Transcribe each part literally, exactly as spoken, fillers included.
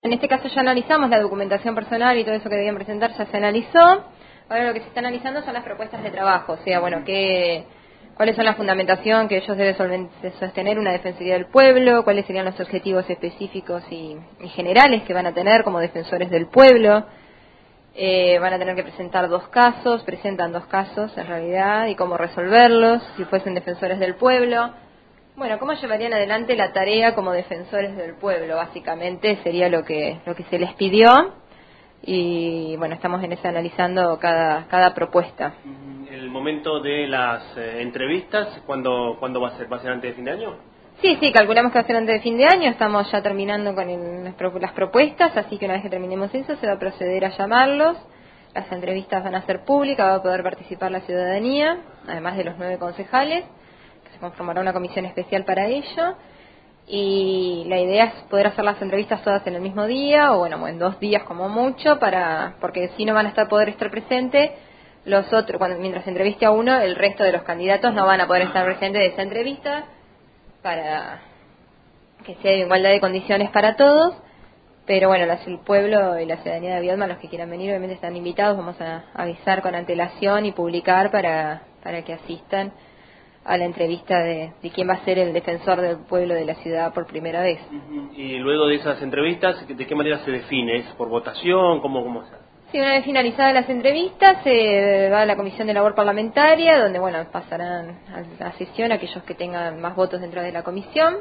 En este caso ya analizamos la documentación personal y todo eso que debían presentar ya se analizó. Ahora lo que se está analizando son las propuestas de trabajo, o sea, bueno, qué, cuáles son la fundamentación que ellos deben solven- sostener una defensoría del pueblo, cuáles serían los objetivos específicos y, y generales que van a tener como defensores del pueblo. Eh, van a tener que presentar dos casos, presentan dos casos en realidad, y cómo resolverlos, si fuesen defensores del pueblo. Bueno, cómo llevarían adelante la tarea como defensores del pueblo, básicamente sería lo que lo que se les pidió, y bueno, estamos en ese analizando cada cada propuesta. El momento de las eh, entrevistas, ¿cuándo, ¿cuándo va a ser? ¿Va a ser antes de fin de año? Sí, sí, calculamos que va a ser antes de fin de año, estamos ya terminando con el- las pro- las propuestas, así que una vez que terminemos eso se va a proceder a llamarlos, las entrevistas van a ser públicas, va a poder participar la ciudadanía, además de los nueve concejales, que se conformará una comisión especial para ello, y la idea es poder hacer las entrevistas todas en el mismo día, o bueno, en dos días como mucho, para porque si no van a estar poder estar presentes los otros, cuando mientras se entreviste a uno, el resto de los candidatos no van a poder estar presentes de esa entrevista, para que sea de igualdad de condiciones para todos. Pero bueno, las- el pueblo y la ciudadanía de Viedma, los que quieran venir, obviamente están invitados. Vamos a avisar con antelación y publicar para, para que asistan a la entrevista de, de quién va a ser el defensor del pueblo de la ciudad por primera vez. Ujú. Y luego de esas entrevistas, ¿de qué manera se define? ¿Es por votación? ¿Cómo, cómo se hace? Sí, una vez finalizadas las entrevistas, se va a la Comisión de Labor Parlamentaria, donde bueno, pasarán a la sesión aquellos que tengan más votos dentro de la comisión.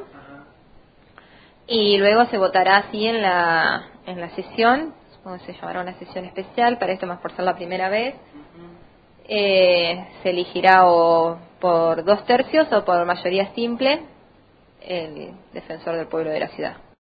Y luego se votará así en la en la sesión, supongo que se llamará una sesión especial, para esto más por ser la primera vez. Eh, se elegirá o por dos tercios o por mayoría simple el defensor del pueblo de la ciudad.